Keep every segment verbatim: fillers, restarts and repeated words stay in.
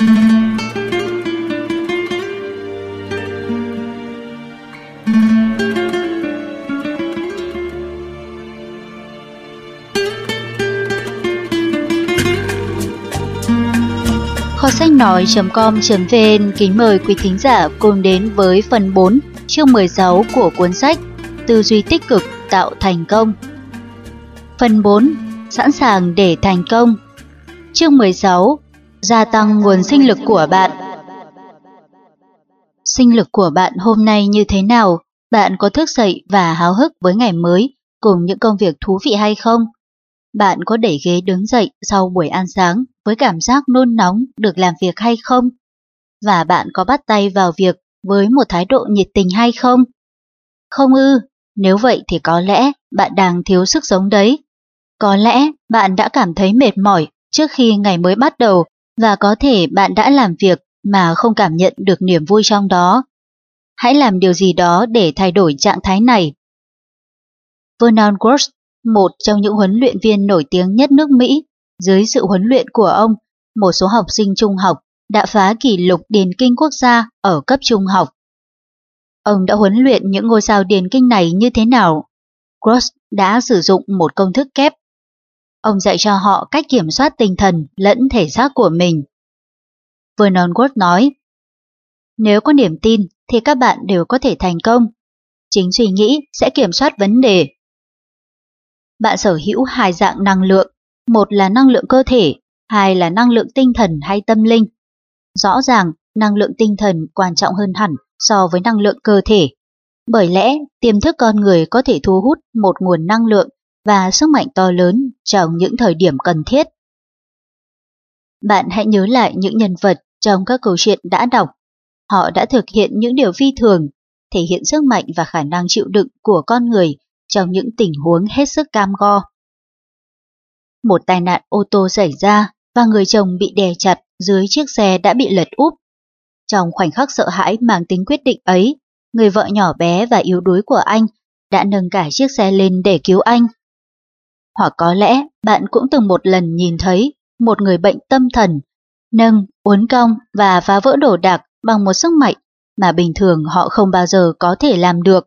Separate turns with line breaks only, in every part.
Kho sách nói chấm com chấm vn kính mời quý thính giả cùng đến với phần bốn, chương mười sáu của cuốn sách Tư duy tích cực tạo thành công. Phần bốn, sẵn sàng để thành công. Chương mười sáu, gia tăng nguồn sinh lực của bạn. Sinh lực của bạn hôm nay như thế nào? Bạn có thức dậy và háo hức với ngày mới cùng những công việc thú vị hay không? Bạn có đẩy ghế đứng dậy sau buổi ăn sáng với cảm giác nôn nóng được làm việc hay không? Và bạn có bắt tay vào việc với một thái độ nhiệt tình hay không? Không ư, nếu vậy thì có lẽ bạn đang thiếu sức sống đấy. Có lẽ bạn đã cảm thấy mệt mỏi trước khi ngày mới bắt đầu và có thể bạn đã làm việc mà không cảm nhận được niềm vui trong đó. Hãy làm điều gì đó để thay đổi trạng thái này. Vernon Gross, một trong những huấn luyện viên nổi tiếng nhất nước Mỹ, dưới sự huấn luyện của ông, một số học sinh trung học đã phá kỷ lục điền kinh quốc gia ở cấp trung học. Ông đã huấn luyện những ngôi sao điền kinh này như thế nào? Gross đã sử dụng một công thức kép. Ông dạy cho họ cách kiểm soát tinh thần lẫn thể xác của mình. Vernon Gross nói, nếu có niềm tin thì các bạn đều có thể thành công. Chính suy nghĩ sẽ kiểm soát vấn đề. Bạn sở hữu hai dạng năng lượng, một là năng lượng cơ thể, hai là năng lượng tinh thần hay tâm linh. Rõ ràng, năng lượng tinh thần quan trọng hơn hẳn so với năng lượng cơ thể. Bởi lẽ, tiềm thức con người có thể thu hút một nguồn năng lượng và sức mạnh to lớn trong những thời điểm cần thiết. Bạn hãy nhớ lại những nhân vật trong các câu chuyện đã đọc. Họ đã thực hiện những điều phi thường, thể hiện sức mạnh và khả năng chịu đựng của con người trong những tình huống hết sức cam go. Một tai nạn ô tô xảy ra và người chồng bị đè chặt dưới chiếc xe đã bị lật úp. Trong khoảnh khắc sợ hãi mang tính quyết định ấy, người vợ nhỏ bé và yếu đuối của anh đã nâng cả chiếc xe lên để cứu anh. Hoặc có lẽ bạn cũng từng một lần nhìn thấy một người bệnh tâm thần nâng, uốn cong và phá vỡ đồ đạc bằng một sức mạnh mà bình thường họ không bao giờ có thể làm được.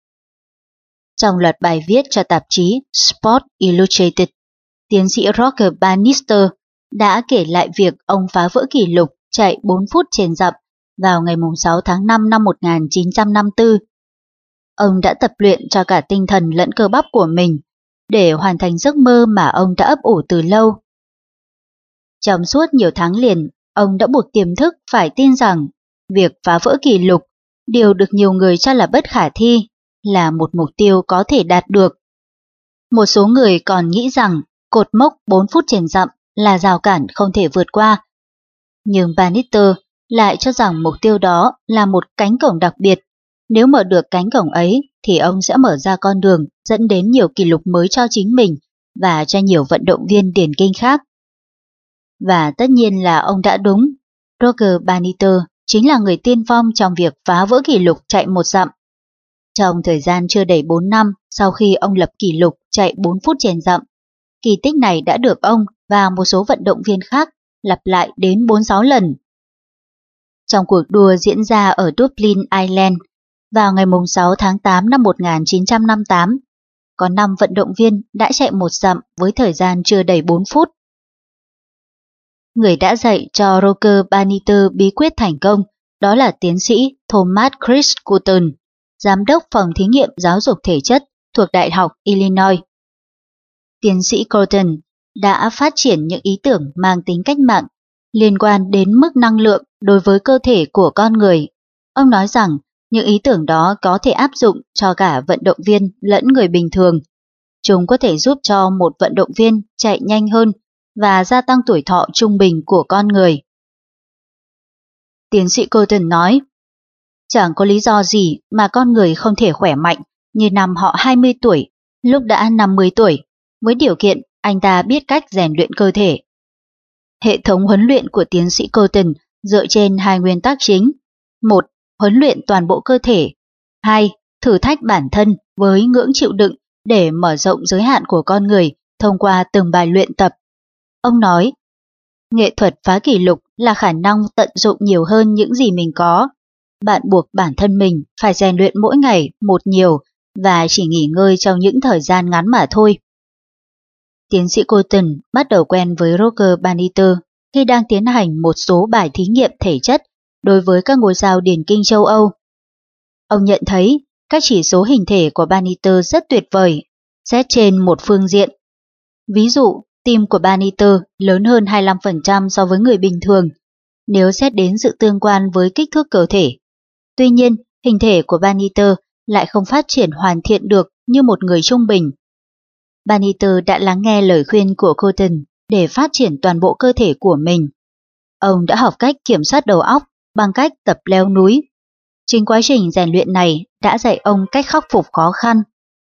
Trong loạt bài viết cho tạp chí Sports Illustrated, tiến sĩ Roger Bannister đã kể lại việc ông phá vỡ kỷ lục chạy bốn phút trên dặm vào ngày sáu tháng năm năm một nghìn chín trăm năm mươi tư. Ông đã tập luyện cho cả tinh thần lẫn cơ bắp của mình để hoàn thành giấc mơ mà ông đã ấp ủ từ lâu. Trong suốt nhiều tháng liền, ông đã buộc tiềm thức phải tin rằng việc phá vỡ kỷ lục, điều được nhiều người cho là bất khả thi, là một mục tiêu có thể đạt được. Một số người còn nghĩ rằng cột mốc bốn phút trên dặm là rào cản không thể vượt qua. Nhưng Bannister lại cho rằng mục tiêu đó là một cánh cổng đặc biệt. Nếu mở được cánh cổng ấy thì ông sẽ mở ra con đường dẫn đến nhiều kỷ lục mới cho chính mình và cho nhiều vận động viên điền kinh khác. Và tất nhiên là ông đã đúng. Roger Bannister chính là người tiên phong trong việc phá vỡ kỷ lục chạy một dặm. Trong thời gian chưa đầy bốn năm sau khi ông lập kỷ lục chạy bốn phút trên dặm, kỳ tích này đã được ông và một số vận động viên khác lặp lại đến bốn sáu lần. Trong cuộc đua diễn ra ở Dublin, Ireland, vào ngày sáu tháng tám năm một nghìn chín trăm năm mươi tám, có năm vận động viên đã chạy một dặm với thời gian chưa đầy bốn phút. Người đã dạy cho Roger Bannister bí quyết thành công đó là tiến sĩ Thomas Chris Coulton, giám đốc phòng thí nghiệm giáo dục thể chất thuộc Đại học Illinois. Tiến sĩ Coulton đã phát triển những ý tưởng mang tính cách mạng liên quan đến mức năng lượng đối với cơ thể của con người. Ông nói rằng những ý tưởng đó có thể áp dụng cho cả vận động viên lẫn người bình thường. Chúng có thể giúp cho một vận động viên chạy nhanh hơn và gia tăng tuổi thọ trung bình của con người. Tiến sĩ Coulton nói, chẳng có lý do gì mà con người không thể khỏe mạnh như năm họ hai mươi tuổi, lúc đã năm mươi tuổi, với điều kiện anh ta biết cách rèn luyện cơ thể. Hệ thống huấn luyện của tiến sĩ Coulton dựa trên hai nguyên tắc chính. Một, huấn luyện toàn bộ cơ thể. Hai, thử thách bản thân với ngưỡng chịu đựng để mở rộng giới hạn của con người thông qua từng bài luyện tập. Ông nói, Nghệ thuật phá kỷ lục là khả năng tận dụng nhiều hơn những gì mình có. Bạn buộc bản thân mình phải rèn luyện mỗi ngày một nhiều và chỉ nghỉ ngơi trong những thời gian ngắn mà thôi. Tiến sĩ Colton bắt đầu quen với Roger Bannister khi đang tiến hành một số bài thí nghiệm thể chất đối với các ngôi sao điền kinh châu Âu. Ông nhận thấy các chỉ số hình thể của Bannister rất tuyệt vời, xét trên một phương diện. Ví dụ, tim của Bannister lớn hơn hai mươi lăm phần trăm so với người bình thường, nếu xét đến sự tương quan với kích thước cơ thể. Tuy nhiên, hình thể của Bannister lại không phát triển hoàn thiện được như một người trung bình. Bannister đã lắng nghe lời khuyên của Colton để phát triển toàn bộ cơ thể của mình. Ông đã học cách kiểm soát đầu óc bằng cách tập leo núi. Chính quá trình rèn luyện này đã dạy ông cách khắc phục khó khăn.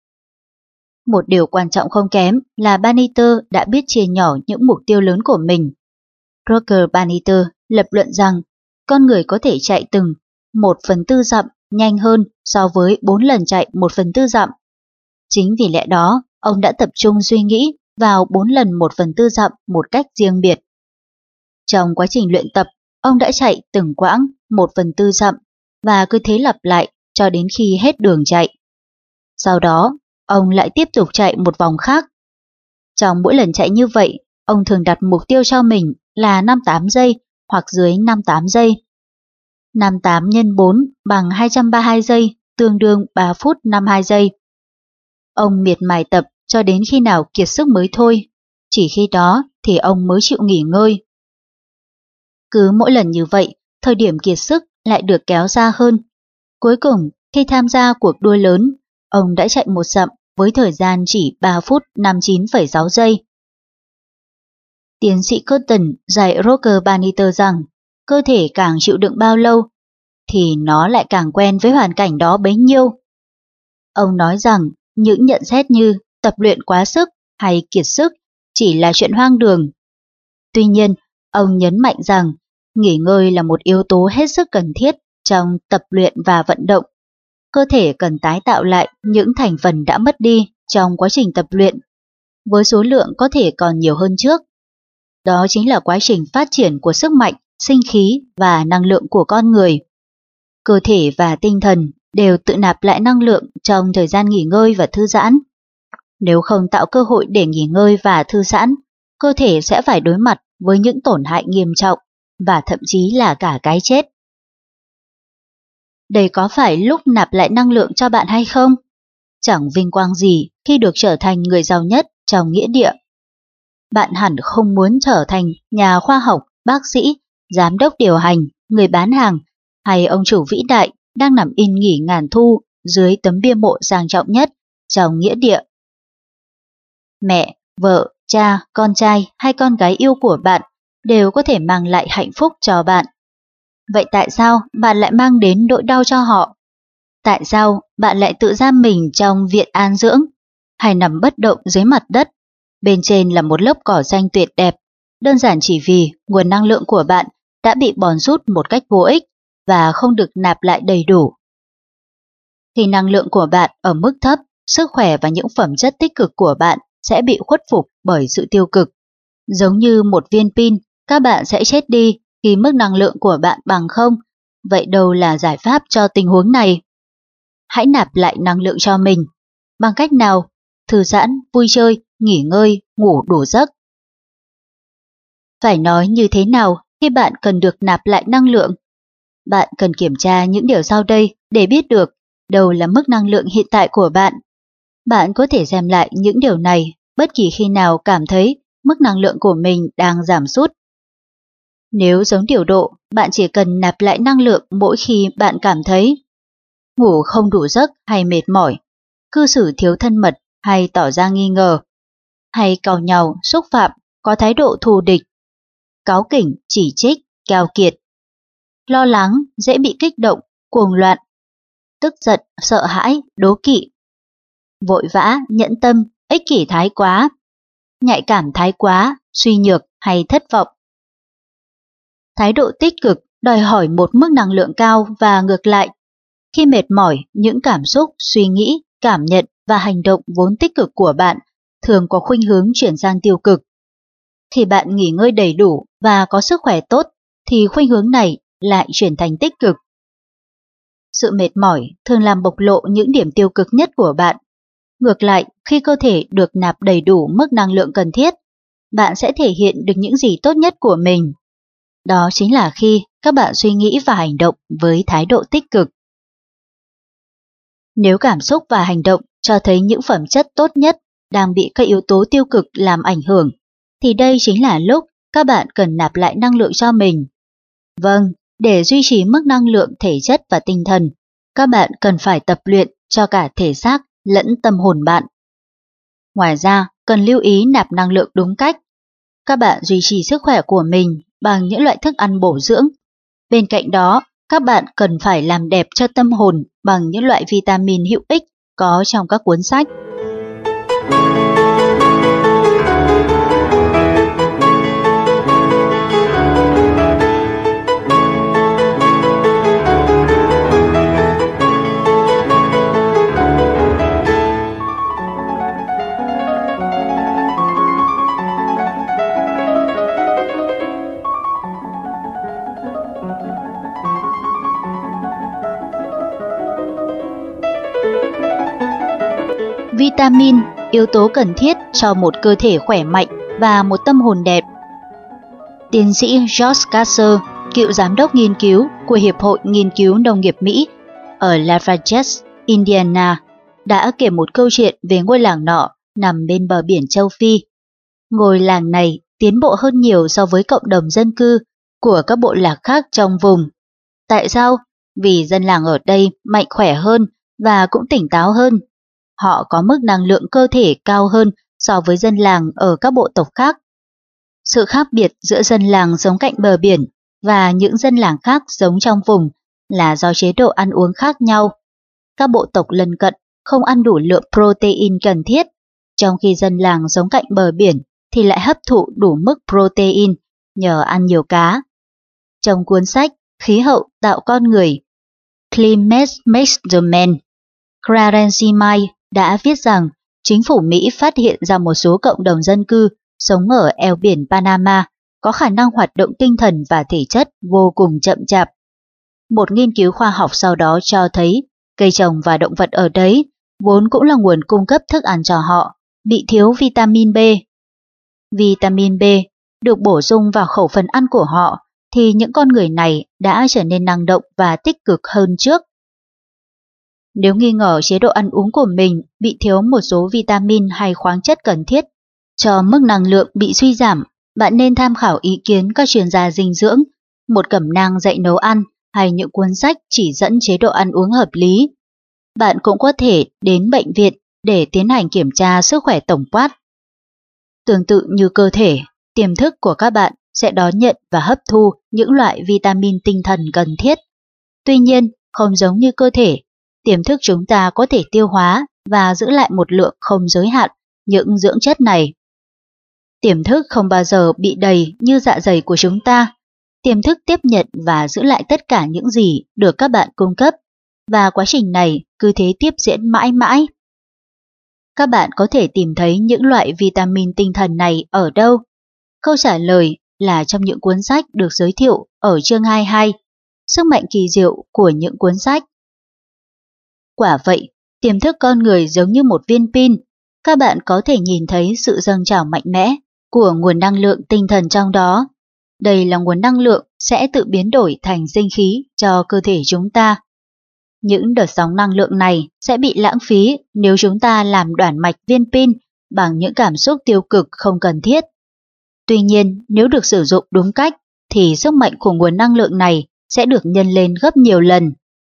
Một điều quan trọng không kém là Bannister đã biết chia nhỏ những mục tiêu lớn của mình. Roger Bannister lập luận rằng con người có thể chạy từng một phần tư dặm nhanh hơn so với bốn lần chạy một phần tư dặm. Chính vì lẽ đó, ông đã tập trung suy nghĩ vào bốn lần một phần tư dặm một cách riêng biệt. Trong quá trình luyện tập, ông đã chạy từng quãng một phần tư dặm và cứ thế lặp lại cho đến khi hết đường chạy. Sau đó, ông lại tiếp tục chạy một vòng khác. Trong mỗi lần chạy như vậy, ông thường đặt mục tiêu cho mình là năm mươi tám giây hoặc dưới năm mươi tám giây. năm mươi tám nhân bốn bằng hai trăm ba mươi hai giây, tương đương ba phút năm mươi hai giây. Ông miệt mài tập cho đến khi nào kiệt sức mới thôi, chỉ khi đó thì ông mới chịu nghỉ ngơi. Cứ mỗi lần như vậy, thời điểm kiệt sức lại được kéo xa hơn. Cuối cùng, khi tham gia cuộc đua lớn, ông đã chạy một dặm với thời gian chỉ ba phút năm mươi chín phẩy sáu giây. Tiến sĩ Colton dạy Roger Bannister rằng cơ thể càng chịu đựng bao lâu thì nó lại càng quen với hoàn cảnh đó bấy nhiêu. Ông nói rằng những nhận xét như tập luyện quá sức hay kiệt sức chỉ là chuyện hoang đường. Tuy nhiên, ông nhấn mạnh rằng nghỉ ngơi là một yếu tố hết sức cần thiết trong tập luyện và vận động. Cơ thể cần tái tạo lại những thành phần đã mất đi trong quá trình tập luyện, với số lượng có thể còn nhiều hơn trước. Đó chính là quá trình phát triển của sức mạnh, sinh khí và năng lượng của con người. Cơ thể và tinh thần đều tự nạp lại năng lượng trong thời gian nghỉ ngơi và thư giãn. Nếu không tạo cơ hội để nghỉ ngơi và thư giãn, cơ thể sẽ phải đối mặt với những tổn hại nghiêm trọng và thậm chí là cả cái chết. Đây có phải lúc nạp lại năng lượng cho bạn hay không? Chẳng vinh quang gì khi được trở thành người giàu nhất trong nghĩa địa. Bạn hẳn không muốn trở thành nhà khoa học, bác sĩ, giám đốc điều hành, người bán hàng hay ông chủ vĩ đại đang nằm yên nghỉ ngàn thu dưới tấm bia mộ sang trọng nhất trong nghĩa địa. Mẹ, vợ, cha, con trai hay con gái yêu của bạn đều có thể mang lại hạnh phúc cho bạn. Vậy tại sao bạn lại mang đến nỗi đau cho họ? Tại sao bạn lại tự giam mình trong viện an dưỡng, hay nằm bất động dưới mặt đất? Bên trên là một lớp cỏ xanh tuyệt đẹp, đơn giản chỉ vì nguồn năng lượng của bạn đã bị bòn rút một cách vô ích và không được nạp lại đầy đủ. Khi năng lượng của bạn ở mức thấp, sức khỏe và những phẩm chất tích cực của bạn sẽ bị khuất phục bởi sự tiêu cực. Giống như một viên pin, các bạn sẽ chết đi khi mức năng lượng của bạn bằng không. Vậy đâu là giải pháp cho tình huống này? Hãy nạp lại năng lượng cho mình. Bằng cách nào? Thư giãn, vui chơi, nghỉ ngơi, ngủ đủ giấc. Phải nói như thế nào khi bạn cần được nạp lại năng lượng? Bạn cần kiểm tra những điều sau đây để biết được đâu là mức năng lượng hiện tại của bạn. Bạn có thể xem lại những điều này bất kỳ khi nào cảm thấy mức năng lượng của mình đang giảm sút. Nếu giống điều độ, bạn chỉ cần nạp lại năng lượng mỗi khi bạn cảm thấy ngủ không đủ giấc hay mệt mỏi, cư xử thiếu thân mật hay tỏ ra nghi ngờ, hay càu nhàu, xúc phạm, có thái độ thù địch, cáu kỉnh, chỉ trích, keo kiệt, lo lắng, dễ bị kích động, cuồng loạn, tức giận, sợ hãi, đố kỵ, vội vã, nhẫn tâm, ích kỷ thái quá, nhạy cảm thái quá, suy nhược hay thất vọng. Thái độ tích cực đòi hỏi một mức năng lượng cao và ngược lại. Khi mệt mỏi, những cảm xúc, suy nghĩ, cảm nhận và hành động vốn tích cực của bạn thường có khuynh hướng chuyển sang tiêu cực. Khi bạn nghỉ ngơi đầy đủ và có sức khỏe tốt, thì khuynh hướng này lại chuyển thành tích cực. Sự mệt mỏi thường làm bộc lộ những điểm tiêu cực nhất của bạn. Ngược lại, khi cơ thể được nạp đầy đủ mức năng lượng cần thiết, bạn sẽ thể hiện được những gì tốt nhất của mình. Đó chính là khi các bạn suy nghĩ và hành động với thái độ tích cực. Nếu cảm xúc và hành động cho thấy những phẩm chất tốt nhất đang bị các yếu tố tiêu cực làm ảnh hưởng, thì đây chính là lúc các bạn cần nạp lại năng lượng cho mình. Vâng, để duy trì mức năng lượng thể chất và tinh thần, các bạn cần phải tập luyện cho cả thể xác lẫn tâm hồn bạn. Ngoài ra, cần lưu ý nạp năng lượng đúng cách. Các bạn duy trì sức khỏe của mình bằng những loại thức ăn bổ dưỡng. Bên cạnh đó, các bạn cần phải làm đẹp cho tâm hồn bằng những loại vitamin hữu ích có trong các cuốn sách. Vitamin, yếu tố cần thiết cho một cơ thể khỏe mạnh và một tâm hồn đẹp. Tiến sĩ George Kasser, cựu giám đốc nghiên cứu của Hiệp hội Nghiên cứu Nông nghiệp Mỹ ở Lafayette, Indiana, đã kể một câu chuyện về ngôi làng nọ nằm bên bờ biển châu Phi. Ngôi làng này tiến bộ hơn nhiều so với cộng đồng dân cư của các bộ lạc khác trong vùng. Tại sao? Vì dân làng ở đây mạnh khỏe hơn và cũng tỉnh táo hơn. Họ có mức năng lượng cơ thể cao hơn so với dân làng ở các bộ tộc khác. Sự khác biệt giữa dân làng sống cạnh bờ biển và những dân làng khác sống trong vùng là do chế độ ăn uống khác nhau. Các bộ tộc lân cận không ăn đủ lượng protein cần thiết, trong khi dân làng sống cạnh bờ biển thì lại hấp thụ đủ mức protein nhờ ăn nhiều cá. Trong cuốn sách Khí hậu tạo con người, Climate Makes the Man, Clarence May đã viết rằng chính phủ Mỹ phát hiện ra một số cộng đồng dân cư sống ở eo biển Panama có khả năng hoạt động tinh thần và thể chất vô cùng chậm chạp. Một nghiên cứu khoa học sau đó cho thấy cây trồng và động vật ở đấy vốn cũng là nguồn cung cấp thức ăn cho họ, bị thiếu vitamin B. Vitamin B được bổ sung vào khẩu phần ăn của họ thì những con người này đã trở nên năng động và tích cực hơn trước. Nếu nghi ngờ chế độ ăn uống của mình bị thiếu một số vitamin hay khoáng chất cần thiết cho mức năng lượng bị suy giảm, bạn nên tham khảo ý kiến các chuyên gia dinh dưỡng, một cẩm nang dạy nấu ăn hay những cuốn sách chỉ dẫn chế độ ăn uống hợp lý. Bạn cũng có thể đến bệnh viện để tiến hành kiểm tra sức khỏe tổng quát. Tương tự như cơ thể, tiềm thức của các bạn sẽ đón nhận và hấp thu những loại vitamin tinh thần cần thiết. Tuy nhiên, không giống như cơ thể, tiềm thức chúng ta có thể tiêu hóa và giữ lại một lượng không giới hạn những dưỡng chất này. Tiềm thức không bao giờ bị đầy như dạ dày của chúng ta. Tiềm thức tiếp nhận và giữ lại tất cả những gì được các bạn cung cấp, và quá trình này cứ thế tiếp diễn mãi mãi. Các bạn có thể tìm thấy những loại vitamin tinh thần này ở đâu? Câu trả lời là trong những cuốn sách được giới thiệu ở chương hai mươi hai, sức mạnh kỳ diệu của những cuốn sách. Quả vậy, tiềm thức con người giống như một viên pin, các bạn có thể nhìn thấy sự dâng trào mạnh mẽ của nguồn năng lượng tinh thần trong đó. Đây là nguồn năng lượng sẽ tự biến đổi thành sinh khí cho cơ thể chúng ta. Những đợt sóng năng lượng này sẽ bị lãng phí nếu chúng ta làm đoản mạch viên pin bằng những cảm xúc tiêu cực không cần thiết. Tuy nhiên, nếu được sử dụng đúng cách, thì sức mạnh của nguồn năng lượng này sẽ được nhân lên gấp nhiều lần.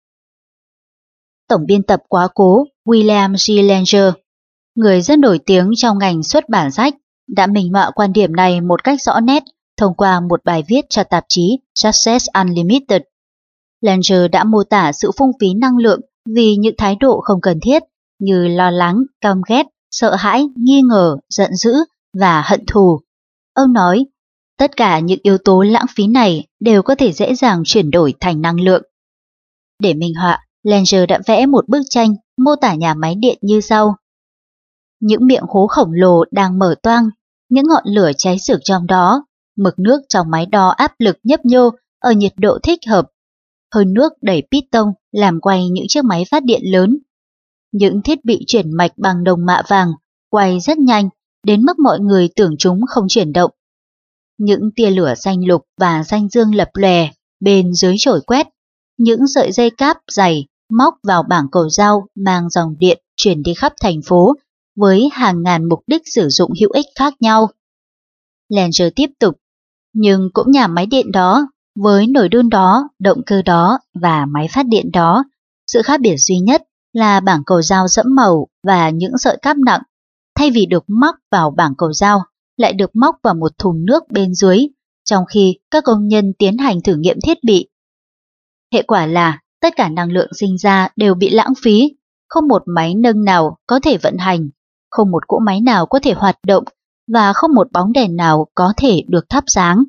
Tổng biên tập quá cố William G. Langer, người rất nổi tiếng trong ngành xuất bản sách, đã minh họa quan điểm này một cách rõ nét thông qua một bài viết cho tạp chí Success Unlimited. Langer đã mô tả sự phung phí năng lượng vì những thái độ không cần thiết như lo lắng, căm ghét, sợ hãi, nghi ngờ, giận dữ và hận thù. Ông nói, tất cả những yếu tố lãng phí này đều có thể dễ dàng chuyển đổi thành năng lượng. Để minh họa, Langer đã vẽ một bức tranh mô tả nhà máy điện như sau. Những miệng hố khổng lồ đang mở toang, những ngọn lửa cháy rực trong đó, mực nước trong máy đo áp lực nhấp nhô ở nhiệt độ thích hợp. Hơi nước đẩy piston làm quay những chiếc máy phát điện lớn. Những thiết bị chuyển mạch bằng đồng mạ vàng quay rất nhanh, đến mức mọi người tưởng chúng không chuyển động. Những tia lửa xanh lục và xanh dương lập lòe bên dưới chổi quét, những sợi dây cáp dày móc vào bảng cầu dao mang dòng điện chuyển đi khắp thành phố với hàng ngàn mục đích sử dụng hữu ích khác nhau. Langer tiếp tục, nhưng cũng nhà máy điện đó, với nồi đun đó, động cơ đó và máy phát điện đó, sự khác biệt duy nhất là bảng cầu dao sẫm màu và những sợi cáp nặng, thay vì được móc vào bảng cầu dao, lại được móc vào một thùng nước bên dưới, trong khi các công nhân tiến hành thử nghiệm thiết bị. Hệ quả là tất cả năng lượng sinh ra đều bị lãng phí, không một máy nâng nào có thể vận hành, không một cỗ máy nào có thể hoạt động và không một bóng đèn nào có thể được thắp sáng.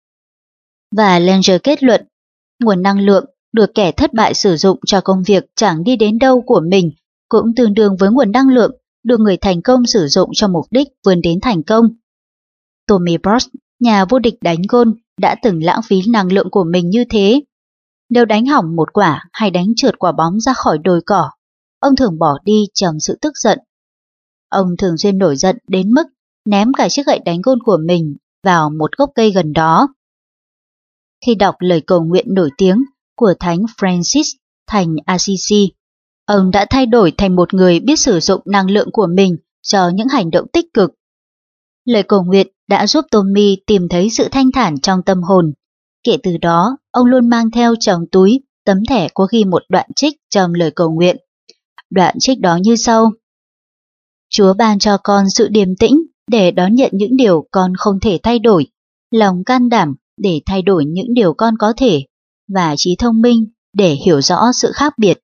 Và Langer kết luận, nguồn năng lượng được kẻ thất bại sử dụng cho công việc chẳng đi đến đâu của mình cũng tương đương với nguồn năng lượng được người thành công sử dụng cho mục đích vươn đến thành công. Tommy Bosch, nhà vô địch đánh gôn, đã từng lãng phí năng lượng của mình như thế. Nếu đánh hỏng một quả hay đánh trượt quả bóng ra khỏi đồi cỏ, ông thường bỏ đi trong sự tức giận. Ông thường xuyên nổi giận đến mức ném cả chiếc gậy đánh gôn của mình vào một gốc cây gần đó. Khi đọc lời cầu nguyện nổi tiếng của Thánh Francis thành Assisi, ông đã thay đổi thành một người biết sử dụng năng lượng của mình cho những hành động tích cực. Lời cầu nguyện đã giúp Tommy tìm thấy sự thanh thản trong tâm hồn. Kể từ đó, ông luôn mang theo trong túi tấm thẻ có ghi một đoạn trích trong lời cầu nguyện. Đoạn trích đó như sau: Chúa ban cho con sự điềm tĩnh để đón nhận những điều con không thể thay đổi, lòng can đảm để thay đổi những điều con có thể, và trí thông minh để hiểu rõ sự khác biệt.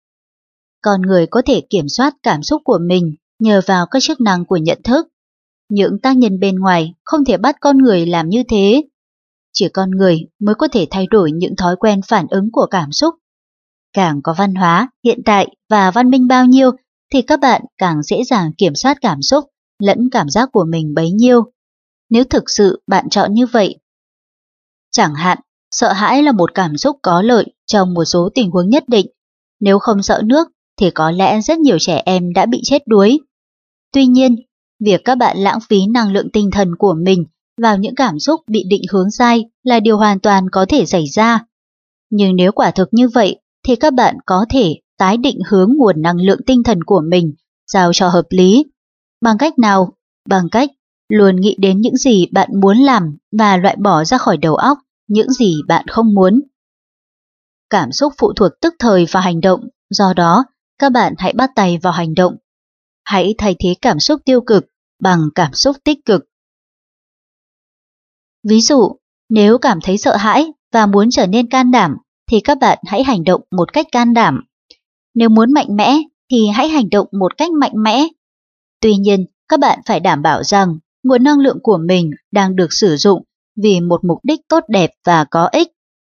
Con người có thể kiểm soát cảm xúc của mình nhờ vào các chức năng của nhận thức. Những tác nhân bên ngoài không thể bắt con người làm như thế. Chỉ con người mới có thể thay đổi những thói quen phản ứng của cảm xúc. Càng có văn hóa, hiện tại và văn minh bao nhiêu thì các bạn càng dễ dàng kiểm soát cảm xúc lẫn cảm giác của mình bấy nhiêu. Nếu thực sự bạn chọn như vậy. Chẳng hạn, sợ hãi là một cảm xúc có lợi trong một số tình huống nhất định. Nếu không sợ nước thì có lẽ rất nhiều trẻ em đã bị chết đuối. Tuy nhiên, việc các bạn lãng phí năng lượng tinh thần của mình vào những cảm xúc bị định hướng sai là điều hoàn toàn có thể xảy ra. Nhưng nếu quả thực như vậy thì các bạn có thể tái định hướng nguồn năng lượng tinh thần của mình sao cho hợp lý. Bằng cách nào? Bằng cách luôn nghĩ đến những gì bạn muốn làm và loại bỏ ra khỏi đầu óc những gì bạn không muốn. Cảm xúc phụ thuộc tức thời vào hành động, do đó các bạn hãy bắt tay vào hành động. Hãy thay thế cảm xúc tiêu cực bằng cảm xúc tích cực. Ví dụ, nếu cảm thấy sợ hãi và muốn trở nên can đảm thì các bạn hãy hành động một cách can đảm. Nếu muốn mạnh mẽ thì hãy hành động một cách mạnh mẽ. Tuy nhiên, các bạn phải đảm bảo rằng nguồn năng lượng của mình đang được sử dụng vì một mục đích tốt đẹp và có ích.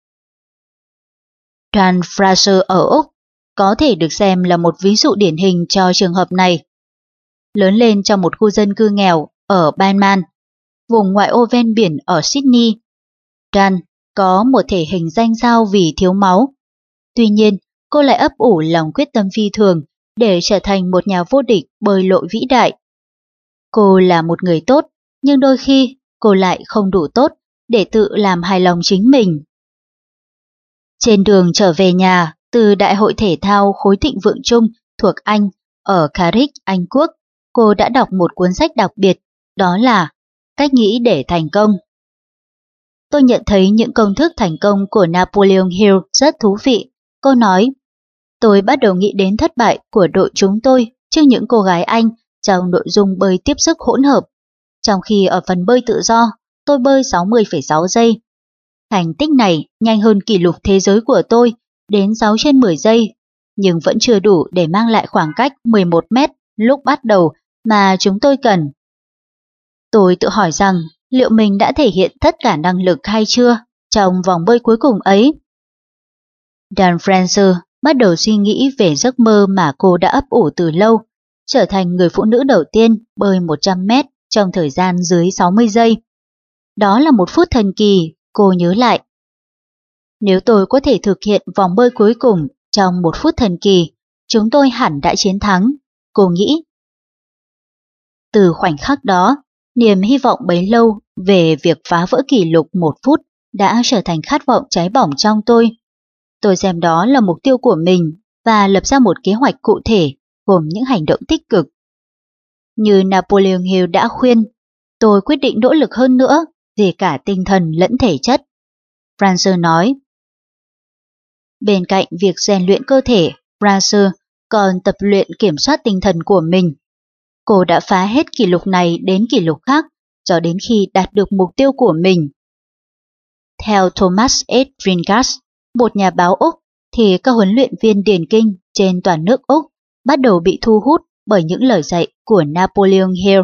Dan Fraser ở Úc có thể được xem là một ví dụ điển hình cho trường hợp này. Lớn lên trong một khu dân cư nghèo ở Balmain, vùng ngoại ô ven biển ở Sydney, Dan có một thể hình danh sao vì thiếu máu. Tuy nhiên, cô lại ấp ủ lòng quyết tâm phi thường để trở thành một nhà vô địch bơi lội vĩ đại. Cô là một người tốt, nhưng đôi khi cô lại không đủ tốt để tự làm hài lòng chính mình. Trên đường trở về nhà từ Đại hội thể thao khối thịnh vượng chung thuộc Anh ở Cardiff, Anh Quốc, cô đã đọc một cuốn sách đặc biệt, đó là Cách nghĩ để thành công. Tôi nhận thấy những công thức thành công của Napoleon Hill rất thú vị. Cô nói, tôi bắt đầu nghĩ đến thất bại của đội chúng tôi trước những cô gái Anh trong nội dung bơi tiếp sức hỗn hợp. Trong khi ở phần bơi tự do, tôi bơi sáu mươi phẩy sáu giây. Thành tích này nhanh hơn kỷ lục thế giới của tôi đến sáu trên mười giây, nhưng vẫn chưa đủ để mang lại khoảng cách mười một mét lúc bắt đầu mà chúng tôi cần. Tôi tự hỏi rằng liệu mình đã thể hiện tất cả năng lực hay chưa trong vòng bơi cuối cùng ấy. Dan Fraser bắt đầu suy nghĩ về giấc mơ mà cô đã ấp ủ từ lâu, trở thành người phụ nữ đầu tiên bơi một trăm mét trong thời gian dưới sáu mươi giây. Đó là một phút thần kỳ, cô nhớ lại. Nếu tôi có thể thực hiện vòng bơi cuối cùng trong một phút thần kỳ, chúng tôi hẳn đã chiến thắng, cô nghĩ. Từ khoảnh khắc đó, niềm hy vọng bấy lâu về việc phá vỡ kỷ lục một phút đã trở thành khát vọng cháy bỏng trong tôi. Tôi xem đó là mục tiêu của mình và lập ra một kế hoạch cụ thể gồm những hành động tích cực. Như Napoleon Hill đã khuyên, tôi quyết định nỗ lực hơn nữa về cả tinh thần lẫn thể chất. Fraser nói. Bên cạnh việc rèn luyện cơ thể, Fraser còn tập luyện kiểm soát tinh thần của mình. Cô đã phá hết kỷ lục này đến kỷ lục khác cho đến khi đạt được mục tiêu của mình. Theo Thomas S. Bringas, một nhà báo Úc, thì các huấn luyện viên điền kinh trên toàn nước Úc bắt đầu bị thu hút bởi những lời dạy của Napoleon Hill.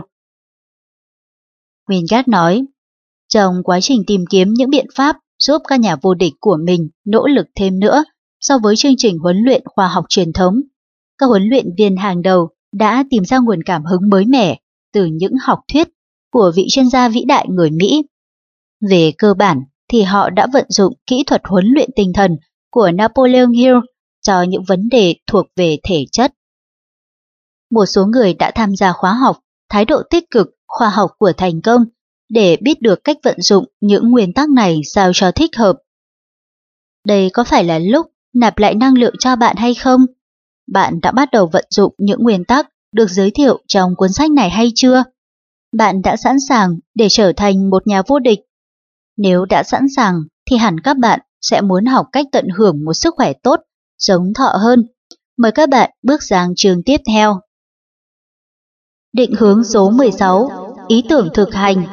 Bringas nói, trong quá trình tìm kiếm những biện pháp giúp các nhà vô địch của mình nỗ lực thêm nữa so với chương trình huấn luyện khoa học truyền thống, các huấn luyện viên hàng đầu đã tìm ra nguồn cảm hứng mới mẻ từ những học thuyết của vị chuyên gia vĩ đại người Mỹ. Về cơ bản thì họ đã vận dụng kỹ thuật huấn luyện tinh thần của Napoleon Hill cho những vấn đề thuộc về thể chất. Một số người đã tham gia khóa học thái độ tích cực khoa học của thành công để biết được cách vận dụng những nguyên tắc này sao cho thích hợp. Đây có phải là lúc nạp lại năng lượng cho bạn hay không? Bạn đã bắt đầu vận dụng những nguyên tắc được giới thiệu trong cuốn sách này hay chưa? Bạn đã sẵn sàng để trở thành một nhà vô địch? Nếu đã sẵn sàng thì hẳn các bạn sẽ muốn học cách tận hưởng một sức khỏe tốt, sống thọ hơn. Mời các bạn bước sang chương tiếp theo. Định hướng số mười sáu, ý tưởng thực hành.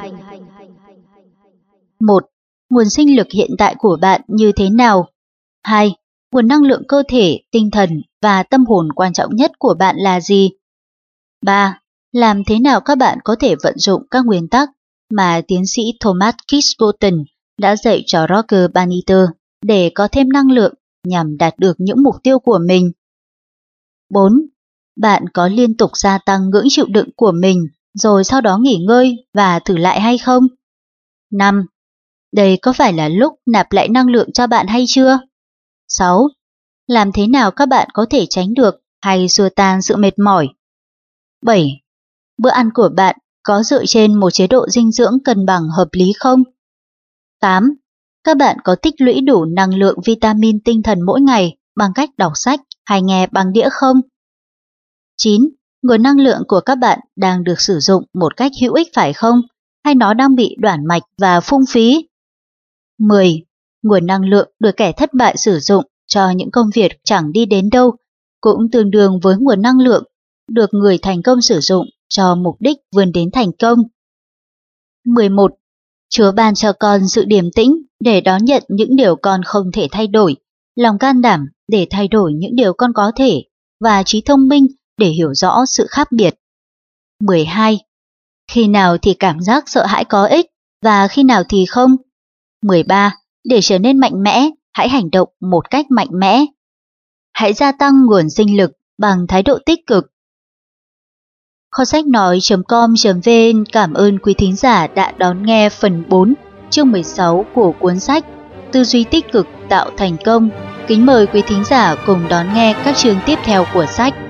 một. Nguồn sinh lực hiện tại của bạn như thế nào? hai. Nguồn năng lượng cơ thể, tinh thần và tâm hồn quan trọng nhất của bạn là gì? ba. Làm thế nào các bạn có thể vận dụng các nguyên tắc mà tiến sĩ Thomas Kiscoten đã dạy cho Roger Bannister để có thêm năng lượng nhằm đạt được những mục tiêu của mình? bốn. Bạn có liên tục gia tăng ngưỡng chịu đựng của mình rồi sau đó nghỉ ngơi và thử lại hay không? năm. Đây có phải là lúc nạp lại năng lượng cho bạn hay chưa? sáu. Làm thế nào các bạn có thể tránh được hay xua tan sự mệt mỏi? bảy. Bữa ăn của bạn có dựa trên một chế độ dinh dưỡng cân bằng hợp lý không? tám. Các bạn có tích lũy đủ năng lượng vitamin tinh thần mỗi ngày bằng cách đọc sách hay nghe băng đĩa không? chín. Nguồn năng lượng của các bạn đang được sử dụng một cách hữu ích phải không? Hay nó đang bị đoản mạch và phung phí? mười. Nguồn năng lượng được kẻ thất bại sử dụng cho những công việc chẳng đi đến đâu cũng tương đương với nguồn năng lượng được người thành công sử dụng cho mục đích vươn đến thành công. mười một. Chúa ban cho con sự điềm tĩnh để đón nhận những điều con không thể thay đổi, lòng can đảm để thay đổi những điều con có thể và trí thông minh để hiểu rõ sự khác biệt. mười hai. Khi nào thì cảm giác sợ hãi có ích và khi nào thì không? mười ba. Để trở nên mạnh mẽ, hãy hành động một cách mạnh mẽ. Hãy gia tăng nguồn sinh lực bằng thái độ tích cực. Kho sách nói chấm com chấm vn cảm ơn quý thính giả đã đón nghe phần bốn, chương mười sáu của cuốn sách Tư duy tích cực tạo thành công. Kính mời quý thính giả cùng đón nghe các chương tiếp theo của sách.